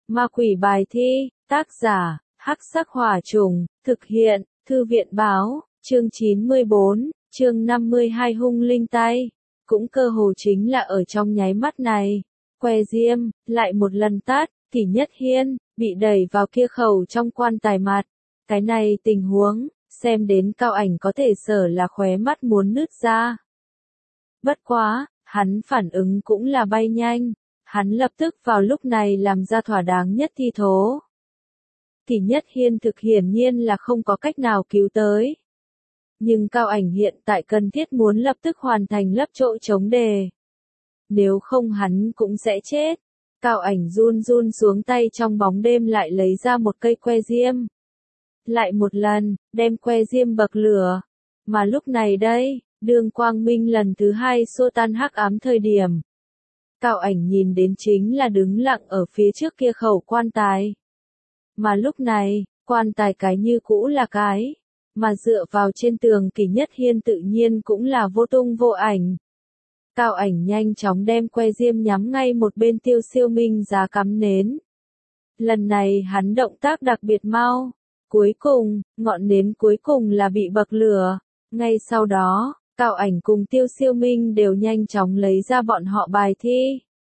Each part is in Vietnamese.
Ma quỷ bài thi, tác giả, Hắc Sắc Hỏa Trùng, thực hiện, Thư viện báo, chương 94, chương 52 hung linh tay. Cũng cơ hồ chính là ở trong nháy mắt này, que diêm, lại một lần tắt, Kỷ Nhất Hiên, bị đẩy vào kia khẩu trong quan tài mặt. Cái này tình huống, xem đến Cao Ảnh có thể sở là khóe mắt muốn nứt ra. Bất quá, hắn phản ứng cũng là bay nhanh, hắn lập tức vào lúc này làm ra thỏa đáng nhất thi thố. Kỷ Nhất Hiên thực hiển nhiên là không có cách nào cứu tới. Nhưng Cao Ảnh hiện tại cần thiết muốn lập tức hoàn thành lấp chỗ trống đề. Nếu không hắn cũng sẽ chết. Cao Ảnh run run xuống tay trong bóng đêm lại lấy ra một cây que diêm. Lại một lần, đem que diêm bậc lửa. Mà lúc này đây, đương quang minh lần thứ hai xua tan hắc ám thời điểm. Cao Ảnh nhìn đến chính là đứng lặng ở phía trước kia khẩu quan tài. Mà lúc này, quan tài cái như cũ là cái. Mà dựa vào trên tường Kỷ Nhất Hiên tự nhiên cũng là vô tung vô ảnh. Cao Ảnh nhanh chóng đem que diêm nhắm ngay một bên Tiêu Siêu Minh giá cắm nến. Lần này hắn động tác đặc biệt mau. Cuối cùng, ngọn nến cuối cùng là bị bậc lửa. Ngay sau đó, Cao Ảnh cùng Tiêu Siêu Minh đều nhanh chóng lấy ra bọn họ bài thi.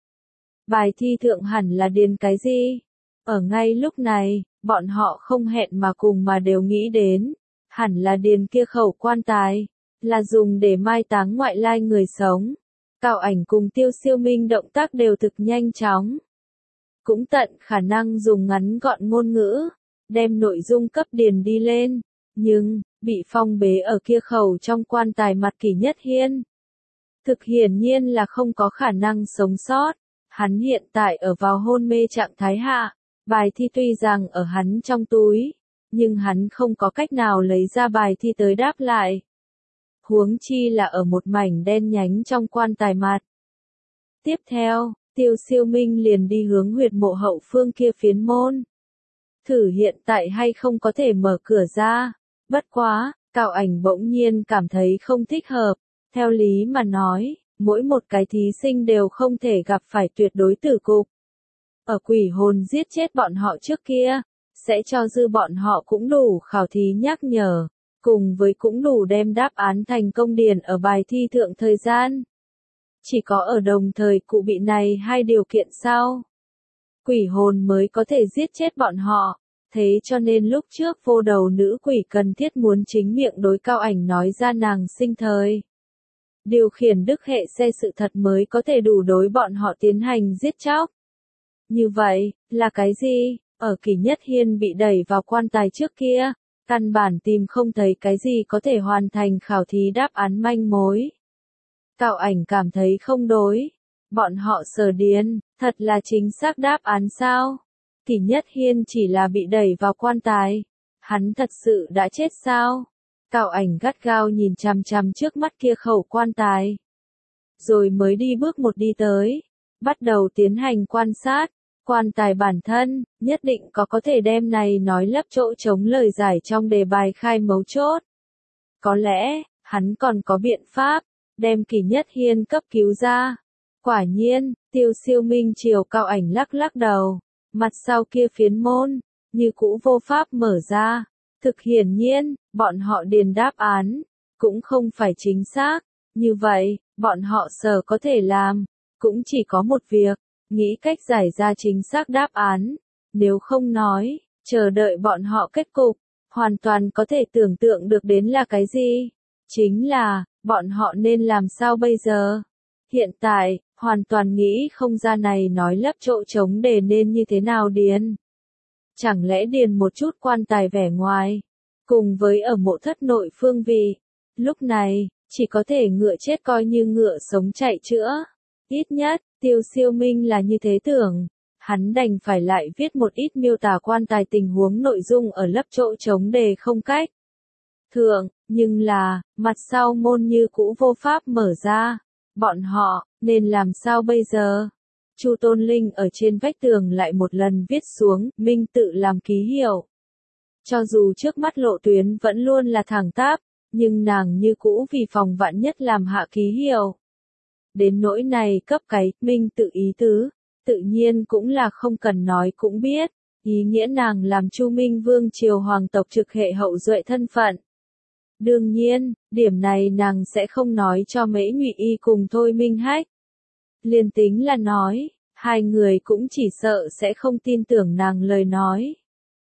Bài thi thượng hẳn là điền cái gì? Ở ngay lúc này, bọn họ không hẹn mà cùng mà đều nghĩ đến. Hẳn là điền kia khẩu quan tài, là dùng để mai táng ngoại lai người sống. Cao Ảnh cùng Tiêu Siêu Minh động tác đều thực nhanh chóng. Cũng tận khả năng dùng ngắn gọn ngôn ngữ, đem nội dung cấp điền đi lên, nhưng, bị phong bế ở kia khẩu trong quan tài mặt Kỷ Nhất Hiên. Thực hiển nhiên là không có khả năng sống sót, hắn hiện tại ở vào hôn mê trạng thái hạ, bài thi tuy rằng ở hắn trong túi, nhưng hắn không có cách nào lấy ra bài thi tới đáp lại. Huống chi là ở một mảnh đen nhánh trong quan tài mặt. Tiếp theo, Tiêu Siêu Minh liền đi hướng huyệt mộ hậu phương kia phiến môn. Thử hiện tại hay không có thể mở cửa ra. Bất quá, Cao Ảnh bỗng nhiên cảm thấy không thích hợp. Theo lý mà nói, mỗi một cái thí sinh đều không thể gặp phải tuyệt đối tử cục. Ở quỷ hồn giết chết bọn họ trước kia, sẽ cho dư bọn họ cũng đủ khảo thí nhắc nhở, cùng với cũng đủ đem đáp án thành công điền ở bài thi thượng thời gian. Chỉ có ở đồng thời cụ bị này hai điều kiện sau, quỷ hồn mới có thể giết chết bọn họ. Thế cho nên lúc trước vô đầu nữ quỷ cần thiết muốn chính miệng đối Cao Ảnh nói ra nàng sinh thời. Điều khiển đức hệ xe sự thật mới có thể đủ đối bọn họ tiến hành giết chóc. Như vậy, là cái gì? Ở Kỷ Nhất Hiên bị đẩy vào quan tài trước kia, căn bản tìm không thấy cái gì có thể hoàn thành khảo thí đáp án manh mối. Cao Ảnh cảm thấy không đối. Bọn họ sở điền, thật là chính xác đáp án sao? Kỷ Nhất Hiên chỉ là bị đẩy vào quan tài. Hắn thật sự đã chết sao? Cao Ảnh gắt gao nhìn chằm chằm trước mắt kia khẩu quan tài. Rồi mới đi bước một đi tới. Bắt đầu tiến hành quan sát. Quan tài bản thân, nhất định có thể đem này nói lấp chỗ trống lời giải trong đề bài khai mấu chốt. Có lẽ, hắn còn có biện pháp, đem Kỷ Nhất Hiên cấp cứu ra. Quả nhiên, Tiêu Siêu Minh chiều Cao Ảnh lắc lắc đầu, mặt sau kia phiến môn, như cũ vô pháp mở ra. Thực hiển nhiên, bọn họ điền đáp án, cũng không phải chính xác. Như vậy, bọn họ sở có thể làm, cũng chỉ có một việc. Nghĩ cách giải ra chính xác đáp án, nếu không nói, chờ đợi bọn họ kết cục, hoàn toàn có thể tưởng tượng được đến là cái gì. Chính là, bọn họ nên làm sao bây giờ? Hiện tại, hoàn toàn nghĩ không ra này nói lấp chỗ trống đề nên như thế nào điền. Chẳng lẽ điền một chút quan tài vẻ ngoài, cùng với ở mộ thất nội phương vị. Lúc này, chỉ có thể ngựa chết coi như ngựa sống chạy chữa. Ít nhất, Tiêu Siêu Minh là như thế tưởng, hắn đành phải lại viết một ít miêu tả quan tài tình huống nội dung ở lấp chỗ trống đề không cách. Thượng, nhưng là, mặt sau môn như cũ vô pháp mở ra, bọn họ, nên làm sao bây giờ? Chu Tôn Linh ở trên vách tường lại một lần viết xuống, Minh tự làm ký hiệu. Cho dù trước mắt lộ tuyến vẫn luôn là thẳng tắp, nhưng nàng như cũ vì phòng vạn nhất làm hạ ký hiệu. Đến nỗi này cấp cái, Minh tự ý tứ, tự nhiên cũng là không cần nói cũng biết, ý nghĩa nàng làm Chu Minh Vương triều hoàng tộc trực hệ hậu duệ thân phận. Đương nhiên, điểm này nàng sẽ không nói cho Mễ Nhụy Y cùng Thôi Minh Hách. Liền tính là nói, hai người cũng chỉ sợ sẽ không tin tưởng nàng lời nói.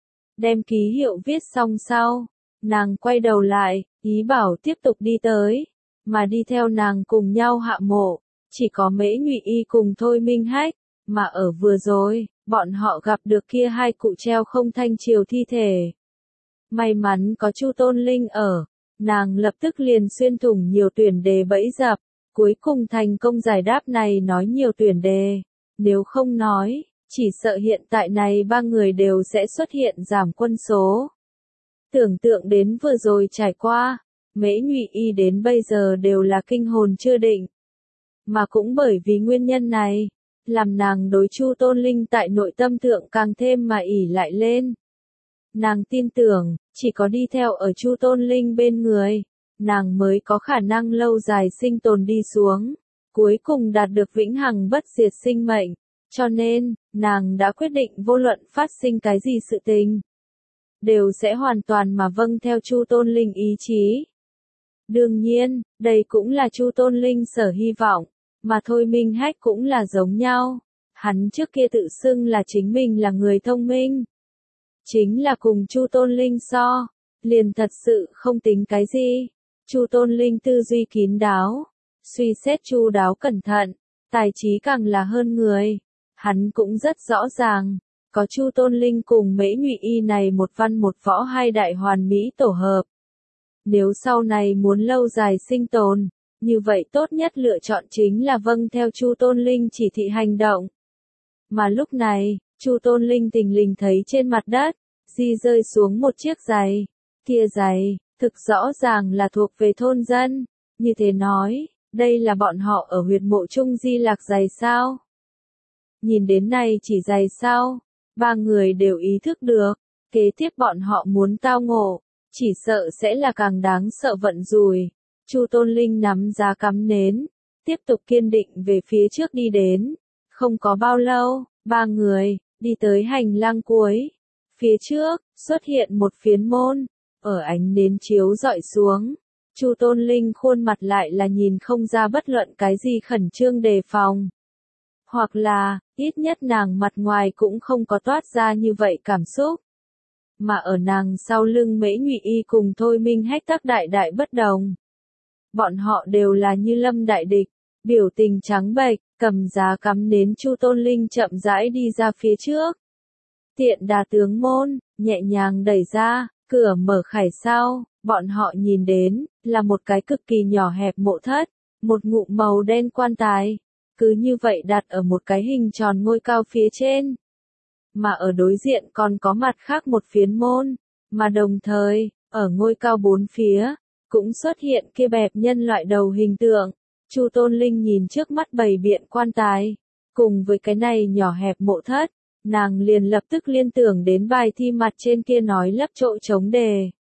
Đem ký hiệu viết xong sau, nàng quay đầu lại, ý bảo tiếp tục đi tới, mà đi theo nàng cùng nhau hạ mộ, chỉ có Mễ Nhụy Y cùng Thôi Minh Hách, mà ở vừa rồi, bọn họ gặp được kia hai cụ treo không thanh triều thi thể. May mắn có Chu Tôn Linh ở, nàng lập tức liền xuyên thủng nhiều tuyển đề bẫy dập, cuối cùng thành công giải đáp này nói nhiều tuyển đề, nếu không nói, chỉ sợ hiện tại này ba người đều sẽ xuất hiện giảm quân số. Tưởng tượng đến vừa rồi trải qua, Mễ Nhụy Y đến bây giờ đều là kinh hồn chưa định. Mà cũng bởi vì nguyên nhân này, làm nàng đối Chu Tôn Linh tại nội tâm thượng càng thêm mà ỷ lại lên. Nàng tin tưởng, chỉ có đi theo ở Chu Tôn Linh bên người, nàng mới có khả năng lâu dài sinh tồn đi xuống, cuối cùng đạt được vĩnh hằng bất diệt sinh mệnh, cho nên, nàng đã quyết định vô luận phát sinh cái gì sự tình, đều sẽ hoàn toàn mà vâng theo Chu Tôn Linh ý chí. Đương nhiên, đây cũng là Chu Tôn Linh sở hy vọng, mà Thôi Minh Hách cũng là giống nhau. Hắn trước kia tự xưng là chính mình là người thông minh. Chính là cùng Chu Tôn Linh so, liền thật sự không tính cái gì. Chu Tôn Linh tư duy kín đáo, suy xét chu đáo cẩn thận, tài trí càng là hơn người. Hắn cũng rất rõ ràng, có Chu Tôn Linh cùng Mễ Nhụy Y này một văn một võ hai đại hoàn mỹ tổ hợp. Nếu sau này muốn lâu dài sinh tồn, như vậy tốt nhất lựa chọn chính là vâng theo Chu Tôn Linh chỉ thị hành động. Mà lúc này, Chu Tôn Linh thình lình thấy trên mặt đất, di rơi xuống một chiếc giày. Kia giày, thực rõ ràng là thuộc về thôn dân. Như thế nói, đây là bọn họ ở huyệt mộ trung di lạc giày sao? Nhìn đến này chỉ giày sao? Ba người đều ý thức được, kế tiếp bọn họ muốn tao ngộ, chỉ sợ sẽ là càng đáng sợ vận rủi. Chu Tôn Linh nắm giá cắm nến, tiếp tục kiên định về phía trước đi đến. Không có bao lâu, ba người đi tới hành lang cuối. Phía trước xuất hiện một phiến môn, ở ánh nến chiếu rọi xuống, Chu Tôn Linh khuôn mặt lại là nhìn không ra bất luận cái gì khẩn trương đề phòng. Hoặc là, ít nhất nàng mặt ngoài cũng không có toát ra như vậy cảm xúc. Mà ở nàng sau lưng Mễ Nhụy Y cùng Thôi Minh Hách tác đại đại bất đồng. Bọn họ đều là như lâm đại địch, biểu tình trắng bệch, cầm giá cắm nến. Chu Tôn Linh chậm rãi đi ra phía trước. Tiện đà tướng môn, nhẹ nhàng đẩy ra, cửa mở khải sau, bọn họ nhìn đến, là một cái cực kỳ nhỏ hẹp mộ thất, một ngụm màu đen quan tài, cứ như vậy đặt ở một cái hình tròn ngôi cao phía trên. Mà ở đối diện còn có mặt khác một phiến môn, mà đồng thời, ở ngôi cao bốn phía, cũng xuất hiện kia bẹp nhân loại đầu hình tượng. Chu Tôn Linh nhìn trước mắt bày biện quan tài, cùng với cái này nhỏ hẹp mộ thất, nàng liền lập tức liên tưởng đến bài thi mặt trên kia nói lấp chỗ trống đề.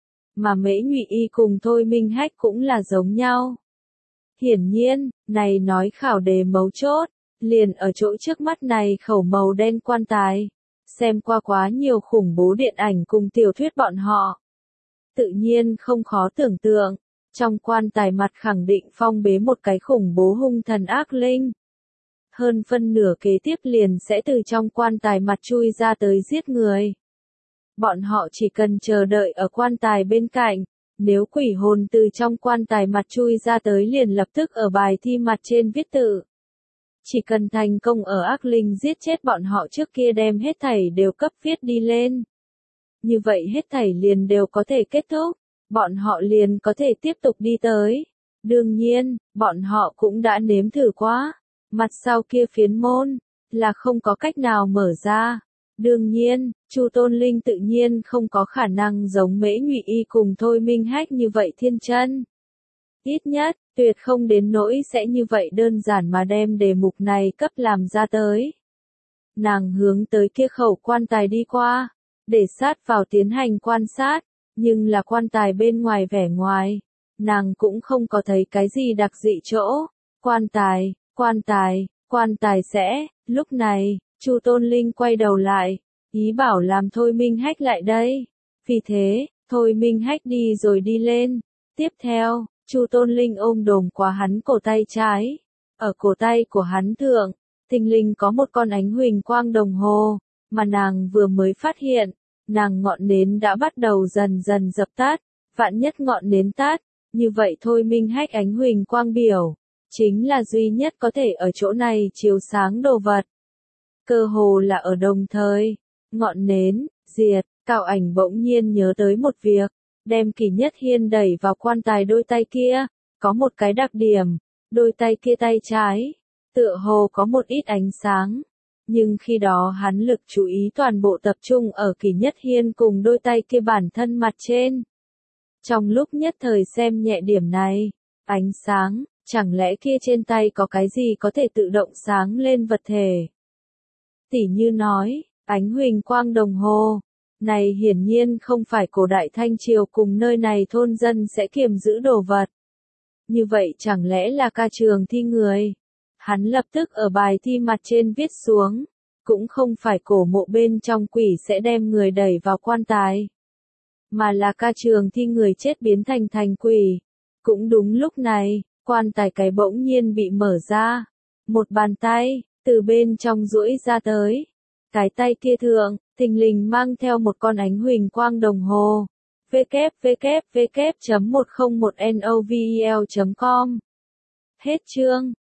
Mà Mễ Nhụy Y cùng Thôi Minh Hách cũng là giống nhau. Hiển nhiên, này nói khảo đề mấu chốt, liền ở chỗ trước mắt này khẩu màu đen quan tài. Xem qua quá nhiều khủng bố điện ảnh cùng tiểu thuyết bọn họ. Tự nhiên không khó tưởng tượng, trong quan tài mặt khẳng định phong bế một cái khủng bố hung thần ác linh. Hơn phân nửa kế tiếp liền sẽ từ trong quan tài mặt chui ra tới giết người. Bọn họ chỉ cần chờ đợi ở quan tài bên cạnh, nếu quỷ hồn từ trong quan tài mặt chui ra tới liền lập tức ở bài thi mặt trên viết tự. Chỉ cần thành công ở ác linh giết chết bọn họ trước kia đem hết thảy đều cấp viết đi lên. Như vậy hết thảy liền đều có thể kết thúc, bọn họ liền có thể tiếp tục đi tới. Đương nhiên, bọn họ cũng đã nếm thử quá, mặt sau kia phiến môn, là không có cách nào mở ra. Đương nhiên, Chu Tôn Linh tự nhiên không có khả năng giống Mễ Nhụy Y cùng Thôi Minh Hách như vậy thiên chân. Ít nhất, tuyệt không đến nỗi sẽ như vậy đơn giản mà đem đề mục này cấp làm ra tới. Nàng hướng tới kia khẩu quan tài đi qua, để sát vào tiến hành quan sát, nhưng là quan tài bên ngoài vẻ ngoài, nàng cũng không có thấy cái gì đặc dị chỗ. Quan tài, quan tài sẽ, lúc này, Chu Tôn Linh quay đầu lại, ý bảo làm Thôi Minh Hách lại đây. Vì thế, Thôi Minh Hách đi rồi đi lên. Tiếp theo, Chu Tôn Linh ôm đồm qua hắn cổ tay trái. Ở cổ tay của hắn thượng, thình lình có một con ánh huỳnh quang đồng hồ, mà nàng vừa mới phát hiện, nàng ngọn nến đã bắt đầu dần dần dập tắt, vạn nhất ngọn nến tắt, như vậy Thôi Minh Hách ánh huỳnh quang biểu, chính là duy nhất có thể ở chỗ này chiếu sáng đồ vật. Cơ hồ là ở đồng thời, ngọn nến, diệt, Cao Ảnh bỗng nhiên nhớ tới một việc, đem Kỷ Nhất Hiên đẩy vào quan tài đôi tay kia, có một cái đặc điểm, đôi tay kia tay trái, tựa hồ có một ít ánh sáng, nhưng khi đó hắn lực chú ý toàn bộ tập trung ở Kỷ Nhất Hiên cùng đôi tay kia bản thân mặt trên. Trong lúc nhất thời xem nhẹ điểm này, ánh sáng, chẳng lẽ kia trên tay có cái gì có thể tự động sáng lên vật thể? Tỉ như nói, ánh huỳnh quang đồng hồ, này hiển nhiên không phải cổ đại Thanh Triều cùng nơi này thôn dân sẽ kiềm giữ đồ vật. Như vậy chẳng lẽ là ca trường thi người? Hắn lập tức ở bài thi mặt trên viết xuống, cũng không phải cổ mộ bên trong quỷ sẽ đem người đẩy vào quan tài, mà là ca trường thi người chết biến thành quỷ. Cũng đúng lúc này, quan tài cái bỗng nhiên bị mở ra, một bàn tay từ bên trong duỗi ra tới, cái tay kia thượng, thình lình mang theo một con ánh huỳnh quang đồng hồ. www.101novel.com. Hết chương.